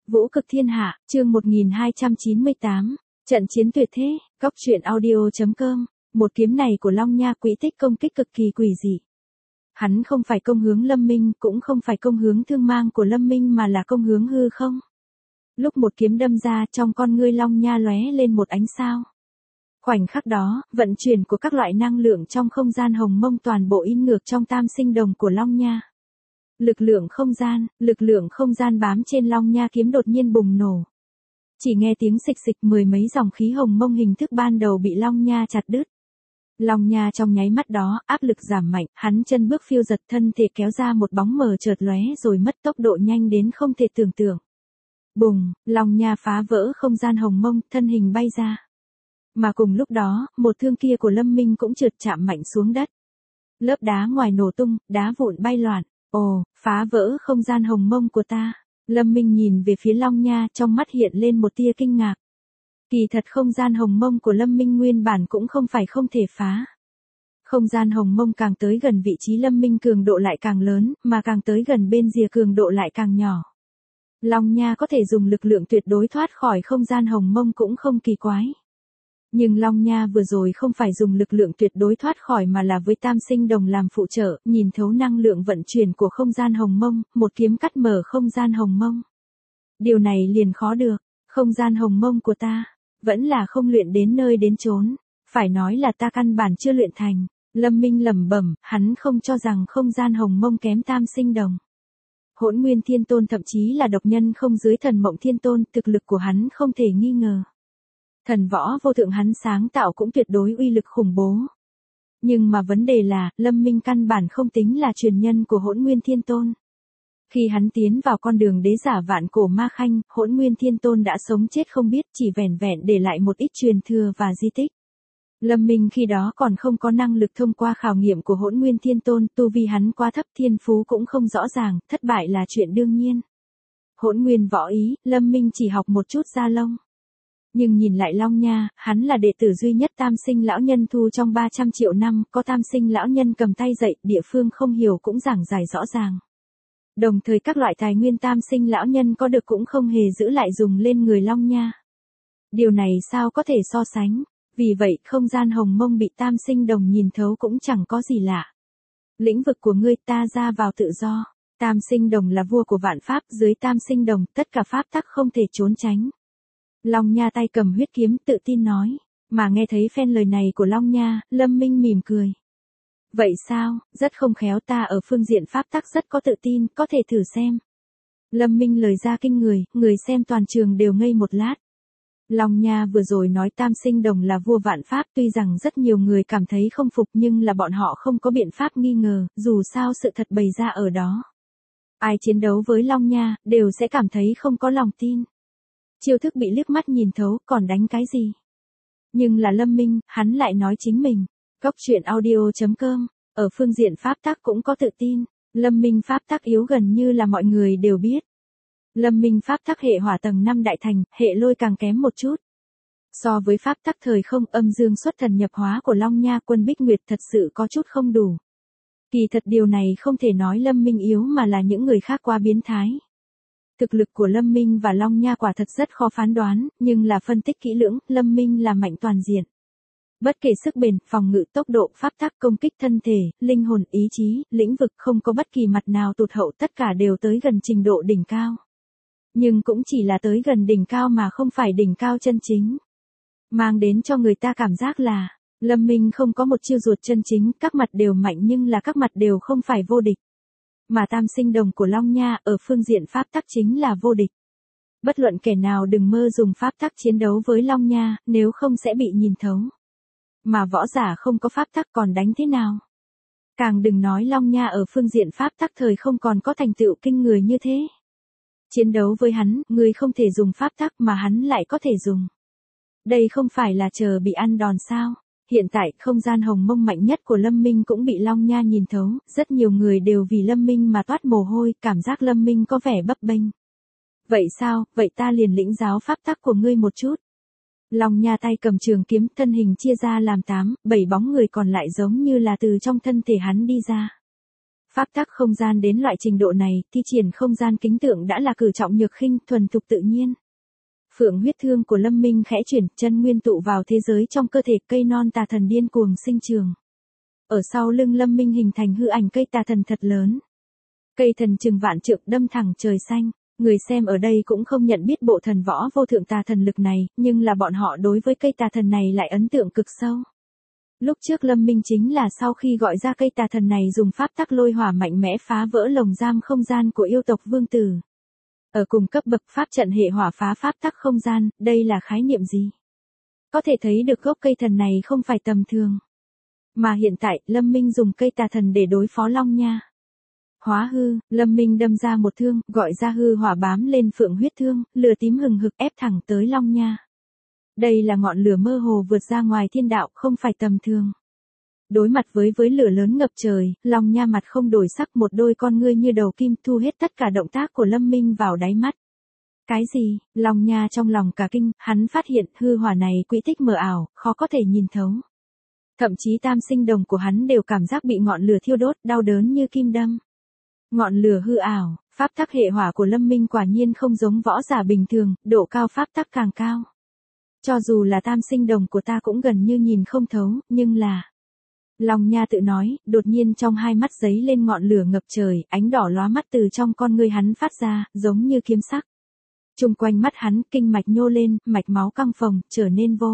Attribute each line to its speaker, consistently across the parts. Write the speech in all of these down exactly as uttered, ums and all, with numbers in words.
Speaker 1: Vũ cực thiên hạ, chương một nghìn hai trăm chín mươi tám, trận chiến tuyệt thế, góc truyện audio.com, một kiếm này của Long Nha quỹ tích công kích cực kỳ quỷ dị. Hắn không phải công hướng Lâm Minh, cũng không phải công hướng thương mang của Lâm Minh mà là công hướng hư không. Lúc một kiếm đâm ra, trong con ngươi Long Nha lóe lên một ánh sao. Khoảnh khắc đó, vận chuyển của các loại năng lượng trong không gian hồng mông toàn bộ in ngược trong tam sinh đồng của Long Nha. Lực lượng không gian, lực lượng không gian bám trên Long Nha kiếm đột nhiên bùng nổ. Chỉ nghe tiếng xịch xịch, mười mấy dòng khí hồng mông hình thức ban đầu bị Long Nha chặt đứt. Long Nha trong nháy mắt đó, áp lực giảm mạnh, hắn chân bước phiêu giật, thân thể kéo ra một bóng mờ chợt lóe rồi mất tốc độ nhanh đến không thể tưởng tượng. Bùng, Long Nha phá vỡ không gian hồng mông, thân hình bay ra. Mà cùng lúc đó, một thương kia của Lâm Minh cũng trượt chạm mạnh xuống đất. Lớp đá ngoài nổ tung, đá vụn bay loạn. Ồ, phá vỡ không gian hồng mông của ta. Lâm Minh nhìn về phía Long Nha, trong mắt hiện lên một tia kinh ngạc. Kỳ thật không gian hồng mông của Lâm Minh nguyên bản cũng không phải không thể phá. Không gian hồng mông càng tới gần vị trí Lâm Minh cường độ lại càng lớn, mà càng tới gần bên rìa cường độ lại càng nhỏ. Long Nha có thể dùng lực lượng tuyệt đối thoát khỏi không gian hồng mông cũng không kỳ quái. Nhưng Long Nha vừa rồi không phải dùng lực lượng tuyệt đối thoát khỏi mà là với tam sinh đồng làm phụ trợ, nhìn thấu năng lượng vận chuyển của không gian hồng mông, một kiếm cắt mở không gian hồng mông. Điều này liền khó được, không gian hồng mông của ta, vẫn là không luyện đến nơi đến chốn, phải nói là ta căn bản chưa luyện thành. Lâm Minh lẩm bẩm, hắn không cho rằng không gian hồng mông kém tam sinh đồng. Hỗn Nguyên Thiên Tôn thậm chí là độc nhân không dưới Thần Mộng Thiên Tôn, thực lực của hắn không thể nghi ngờ. Thần võ vô thượng hắn sáng tạo cũng tuyệt đối uy lực khủng bố. Nhưng mà vấn đề là, Lâm Minh căn bản không tính là truyền nhân của Hỗn Nguyên Thiên Tôn. Khi hắn tiến vào con đường đế giả vạn cổ ma khanh, Hỗn Nguyên Thiên Tôn đã sống chết không biết, chỉ vẻn vẹn để lại một ít truyền thừa và di tích. Lâm Minh khi đó còn không có năng lực thông qua khảo nghiệm của Hỗn Nguyên Thiên Tôn, tu vi hắn quá thấp, thiên phú cũng không rõ ràng, thất bại là chuyện đương nhiên. Hỗn Nguyên võ ý, Lâm Minh chỉ học một chút da lông. Nhưng nhìn lại Long Nha, hắn là đệ tử duy nhất tam sinh lão nhân thu trong ba trăm triệu năm, có tam sinh lão nhân cầm tay dạy, địa phương không hiểu cũng giảng giải rõ ràng. Đồng thời các loại tài nguyên tam sinh lão nhân có được cũng không hề giữ lại dùng lên người Long Nha. Điều này sao có thể so sánh, vì vậy không gian hồng mông bị tam sinh đồng nhìn thấu cũng chẳng có gì lạ. Lĩnh vực của ngươi ta ra vào tự do, tam sinh đồng là vua của vạn pháp, dưới tam sinh đồng tất cả pháp tắc không thể trốn tránh. Long Nha tay cầm huyết kiếm tự tin nói, mà nghe thấy phen lời này của Long Nha, Lâm Minh mỉm cười. Vậy sao, rất không khéo, ta ở phương diện pháp tắc rất có tự tin, có thể thử xem. Lâm Minh lời ra kinh người, người xem toàn trường đều ngây một lát. Long Nha vừa rồi nói tam sinh đồng là vua vạn pháp, tuy rằng rất nhiều người cảm thấy không phục nhưng là bọn họ không có biện pháp nghi ngờ, dù sao sự thật bày ra ở đó. Ai chiến đấu với Long Nha, đều sẽ cảm thấy không có lòng tin. Chiêu thức bị liếc mắt nhìn thấu, còn đánh cái gì? Nhưng là Lâm Minh, hắn lại nói chính mình. Góc truyện audio.com, ở phương diện pháp tắc cũng có tự tin. Lâm Minh pháp tắc yếu gần như là mọi người đều biết. Lâm Minh pháp tắc hệ hỏa tầng năm đại thành, hệ lôi càng kém một chút. So với pháp tắc thời không, âm dương xuất thần nhập hóa của Long Nha Quân Bích Nguyệt thật sự có chút không đủ. Kỳ thật điều này không thể nói Lâm Minh yếu mà là những người khác quá biến thái. Thực lực của Lâm Minh và Long Nha quả thật rất khó phán đoán, nhưng là phân tích kỹ lưỡng, Lâm Minh là mạnh toàn diện. Bất kể sức bền, phòng ngự, tốc độ, pháp tắc, công kích thân thể, linh hồn, ý chí, lĩnh vực, không có bất kỳ mặt nào tụt hậu, tất cả đều tới gần trình độ đỉnh cao. Nhưng cũng chỉ là tới gần đỉnh cao mà không phải đỉnh cao chân chính. Mang đến cho người ta cảm giác là, Lâm Minh không có một chiêu ruột chân chính, các mặt đều mạnh nhưng là các mặt đều không phải vô địch. Mà tam sinh đồng của Long Nha ở phương diện pháp tắc chính là vô địch. Bất luận kẻ nào đừng mơ dùng pháp tắc chiến đấu với Long Nha, nếu không sẽ bị nhìn thấu. Mà võ giả không có pháp tắc còn đánh thế nào? Càng đừng nói Long Nha ở phương diện pháp tắc thời không còn có thành tựu kinh người như thế. Chiến đấu với hắn, người không thể dùng pháp tắc mà hắn lại có thể dùng. Đây không phải là chờ bị ăn đòn sao? Hiện tại, không gian hồng mông mạnh nhất của Lâm Minh cũng bị Long Nha nhìn thấu, rất nhiều người đều vì Lâm Minh mà toát mồ hôi, cảm giác Lâm Minh có vẻ bấp bênh. Vậy sao, vậy ta liền lĩnh giáo pháp tắc của ngươi một chút. Long Nha tay cầm trường kiếm, thân hình chia ra làm tám, bảy bóng người còn lại giống như là từ trong thân thể hắn đi ra. Pháp tắc không gian đến loại trình độ này, thi triển không gian kính tượng đã là cử trọng nhược khinh, thuần thục tự nhiên. Phượng huyết thương của Lâm Minh khẽ chuyển, chân nguyên tụ vào thế giới trong cơ thể, cây non tà thần điên cuồng sinh trường. Ở sau lưng Lâm Minh hình thành hư ảnh cây tà thần thật lớn. Cây thần chừng vạn trượng đâm thẳng trời xanh. Người xem ở đây cũng không nhận biết bộ thần võ vô thượng tà thần lực này, nhưng là bọn họ đối với cây tà thần này lại ấn tượng cực sâu. Lúc trước Lâm Minh chính là sau khi gọi ra cây tà thần này dùng pháp tắc lôi hỏa mạnh mẽ phá vỡ lồng giam không gian của yêu tộc vương tử. Ở cùng cấp bậc pháp trận hệ hỏa phá pháp tắc không gian, đây là khái niệm gì? Có thể thấy được gốc cây thần này không phải tầm thường. Mà hiện tại, Lâm Minh dùng cây tà thần để đối phó Long Nha. Hóa hư, Lâm Minh đâm ra một thương, gọi ra hư hỏa bám lên phượng huyết thương, lửa tím hừng hực ép thẳng tới Long Nha. Đây là ngọn lửa mơ hồ vượt ra ngoài thiên đạo, không phải tầm thường. Đối mặt với với lửa lớn ngập trời, Long Nha mặt không đổi sắc, một đôi con ngươi như đầu kim thu hết tất cả động tác của Lâm Minh vào đáy mắt. Cái gì? Long Nha trong lòng cả kinh, hắn phát hiện hư hỏa này quỹ tích mờ ảo, khó có thể nhìn thấu. Thậm chí tam sinh đồng của hắn đều cảm giác bị ngọn lửa thiêu đốt, đau đớn như kim đâm. Ngọn lửa hư ảo, pháp tắc hệ hỏa của Lâm Minh quả nhiên không giống võ giả bình thường, độ cao pháp tắc càng cao. Cho dù là tam sinh đồng của ta cũng gần như nhìn không thấu, nhưng là... Long Nha tự nói, đột nhiên trong hai mắt giấy lên ngọn lửa ngập trời, ánh đỏ lóa mắt từ trong con ngươi hắn phát ra, giống như kiếm sắc. Trung quanh mắt hắn, kinh mạch nhô lên, mạch máu căng phồng, trở nên vô.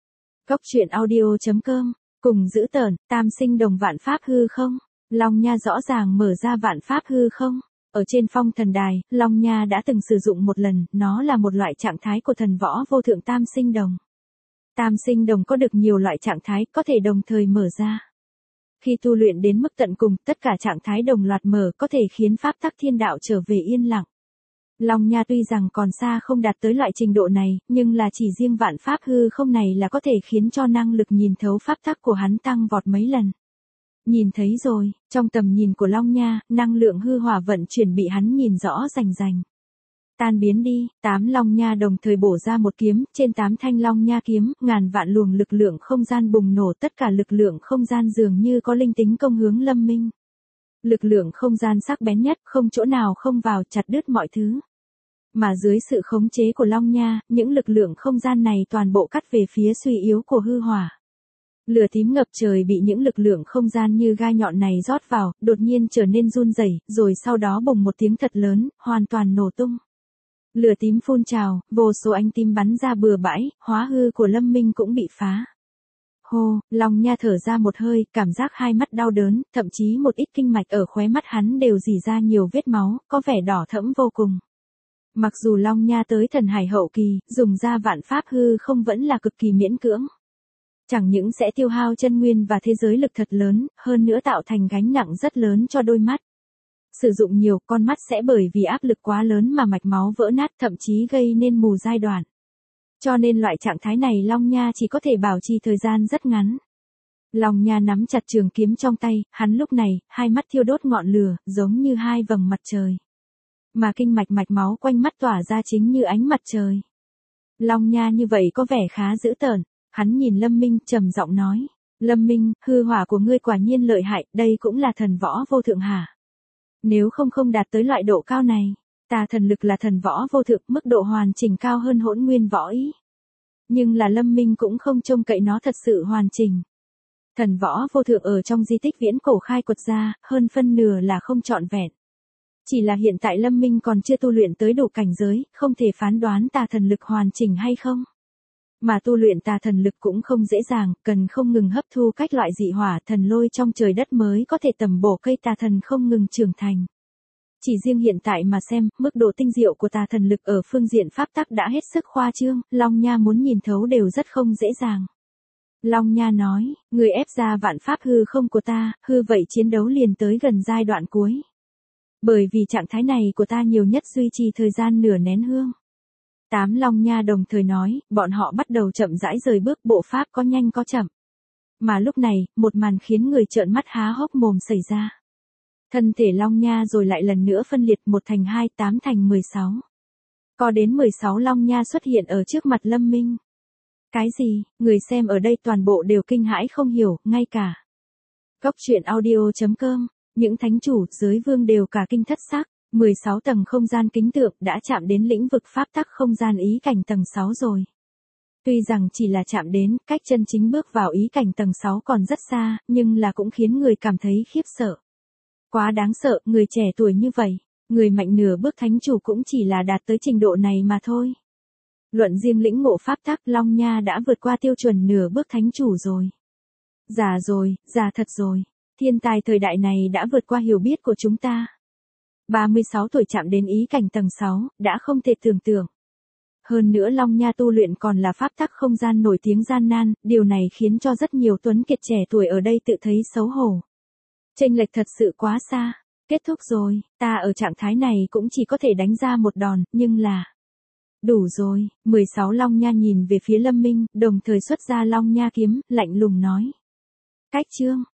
Speaker 1: Cốc truyện audio chấm com, cùng giữ tợn, tam sinh đồng vạn pháp hư không? Long Nha rõ ràng mở ra vạn pháp hư không? Ở trên phong thần đài, Long Nha đã từng sử dụng một lần, nó là một loại trạng thái của thần võ vô thượng tam sinh đồng. Tam sinh đồng có được nhiều loại trạng thái, có thể đồng thời mở ra. Khi tu luyện đến mức tận cùng, tất cả trạng thái đồng loạt mở có thể khiến pháp tắc thiên đạo trở về yên lặng. Long Nha tuy rằng còn xa không đạt tới loại trình độ này, nhưng là chỉ riêng vạn pháp hư không này là có thể khiến cho năng lực nhìn thấu pháp tắc của hắn tăng vọt mấy lần. Nhìn thấy rồi, trong tầm nhìn của Long Nha, năng lượng hư hỏa vận chuyển bị hắn nhìn rõ rành rành. Tan biến đi, tám Long Nha đồng thời bổ ra một kiếm, trên tám thanh Long Nha kiếm, ngàn vạn luồng lực lượng không gian bùng nổ, tất cả lực lượng không gian dường như có linh tính công hướng Lâm Minh. Lực lượng không gian sắc bén nhất, không chỗ nào không vào, chặt đứt mọi thứ. Mà dưới sự khống chế của Long Nha, những lực lượng không gian này toàn bộ cắt về phía suy yếu của hư hỏa. Lửa tím ngập trời bị những lực lượng không gian như gai nhọn này rót vào, đột nhiên trở nên run rẩy, rồi sau đó bùng một tiếng thật lớn, hoàn toàn nổ tung. Lửa tím phun trào, vô số ánh tím bắn ra bừa bãi, hóa hư của Lâm Minh cũng bị phá. Hô, Long Nha thở ra một hơi, cảm giác hai mắt đau đớn, thậm chí một ít kinh mạch ở khóe mắt hắn đều rỉ ra nhiều vết máu, có vẻ đỏ thẫm vô cùng. Mặc dù Long Nha tới thần hải hậu kỳ, dùng ra vạn pháp hư không vẫn là cực kỳ miễn cưỡng. Chẳng những sẽ tiêu hao chân nguyên và thế giới lực thật lớn, hơn nữa tạo thành gánh nặng rất lớn cho đôi mắt. Sử dụng nhiều, con mắt sẽ bởi vì áp lực quá lớn mà mạch máu vỡ nát, thậm chí gây nên mù giai đoạn. Cho nên loại trạng thái này Long Nha chỉ có thể bảo trì thời gian rất ngắn. Long Nha nắm chặt trường kiếm trong tay, hắn lúc này, hai mắt thiêu đốt ngọn lửa, giống như hai vầng mặt trời. Mà kinh mạch mạch máu quanh mắt tỏa ra chính như ánh mặt trời. Long Nha như vậy có vẻ khá dữ tợn. Hắn nhìn Lâm Minh trầm giọng nói, Lâm Minh, hư hỏa của ngươi quả nhiên lợi hại, đây cũng là thần võ vô thượng hả? Nếu không không đạt tới loại độ cao này, tà thần lực là thần võ vô thượng, mức độ hoàn chỉnh cao hơn hỗn nguyên võ ý. Nhưng là Lâm Minh cũng không trông cậy nó thật sự hoàn chỉnh. Thần võ vô thượng ở trong di tích viễn cổ khai quật ra, hơn phân nửa là không trọn vẹn. Chỉ là hiện tại Lâm Minh còn chưa tu luyện tới đủ cảnh giới, không thể phán đoán tà thần lực hoàn chỉnh hay không. Mà tu luyện tà thần lực cũng không dễ dàng, cần không ngừng hấp thu các loại dị hỏa thần lôi trong trời đất mới có thể tầm bổ cây tà thần không ngừng trưởng thành. Chỉ riêng hiện tại mà xem, mức độ tinh diệu của tà thần lực ở phương diện pháp tắc đã hết sức khoa trương, Long Nha muốn nhìn thấu đều rất không dễ dàng. Long Nha nói, người ép ra vạn pháp hư không của ta, hư vậy chiến đấu liền tới gần giai đoạn cuối. Bởi vì trạng thái này của ta nhiều nhất duy trì thời gian nửa nén hương. Tám Long Nha đồng thời nói, bọn họ bắt đầu chậm rãi rời bước, bộ pháp có nhanh có chậm. Mà lúc này, một màn khiến người trợn mắt há hốc mồm xảy ra. Thân thể Long Nha rồi lại lần nữa phân liệt, một thành hai, tám thành mười sáu. Có đến mười sáu Long Nha xuất hiện ở trước mặt Lâm Minh. Cái gì, người xem ở đây toàn bộ đều kinh hãi không hiểu, ngay cả. Cốc truyện audio chấm com Những thánh chủ, giới vương đều cả kinh thất sắc, mười sáu tầng không gian kính tượng đã chạm đến lĩnh vực pháp tắc không gian ý cảnh tầng sáu rồi. Tuy rằng chỉ là chạm đến, cách chân chính bước vào ý cảnh tầng sáu còn rất xa, nhưng là cũng khiến người cảm thấy khiếp sợ. Quá đáng sợ, người trẻ tuổi như vậy, người mạnh nửa bước thánh chủ cũng chỉ là đạt tới trình độ này mà thôi. Luận riêng lĩnh ngộ pháp tắc, Long Nha đã vượt qua tiêu chuẩn nửa bước thánh chủ rồi. Già rồi, già thật rồi. Thiên tài thời đại này đã vượt qua hiểu biết của chúng ta. ba mươi sáu tuổi chạm đến ý cảnh tầng sáu, đã không thể tưởng tượng. Hơn nữa Long Nha tu luyện còn là pháp tắc không gian nổi tiếng gian nan, điều này khiến cho rất nhiều tuấn kiệt trẻ tuổi ở đây tự thấy xấu hổ. Chênh lệch thật sự quá xa. Kết thúc rồi, ta ở trạng thái này cũng chỉ có thể đánh ra một đòn, nhưng là... Đủ rồi, mười sáu Long Nha nhìn về phía Lâm Minh, đồng thời xuất ra Long Nha kiếm, lạnh lùng nói. Cách chương,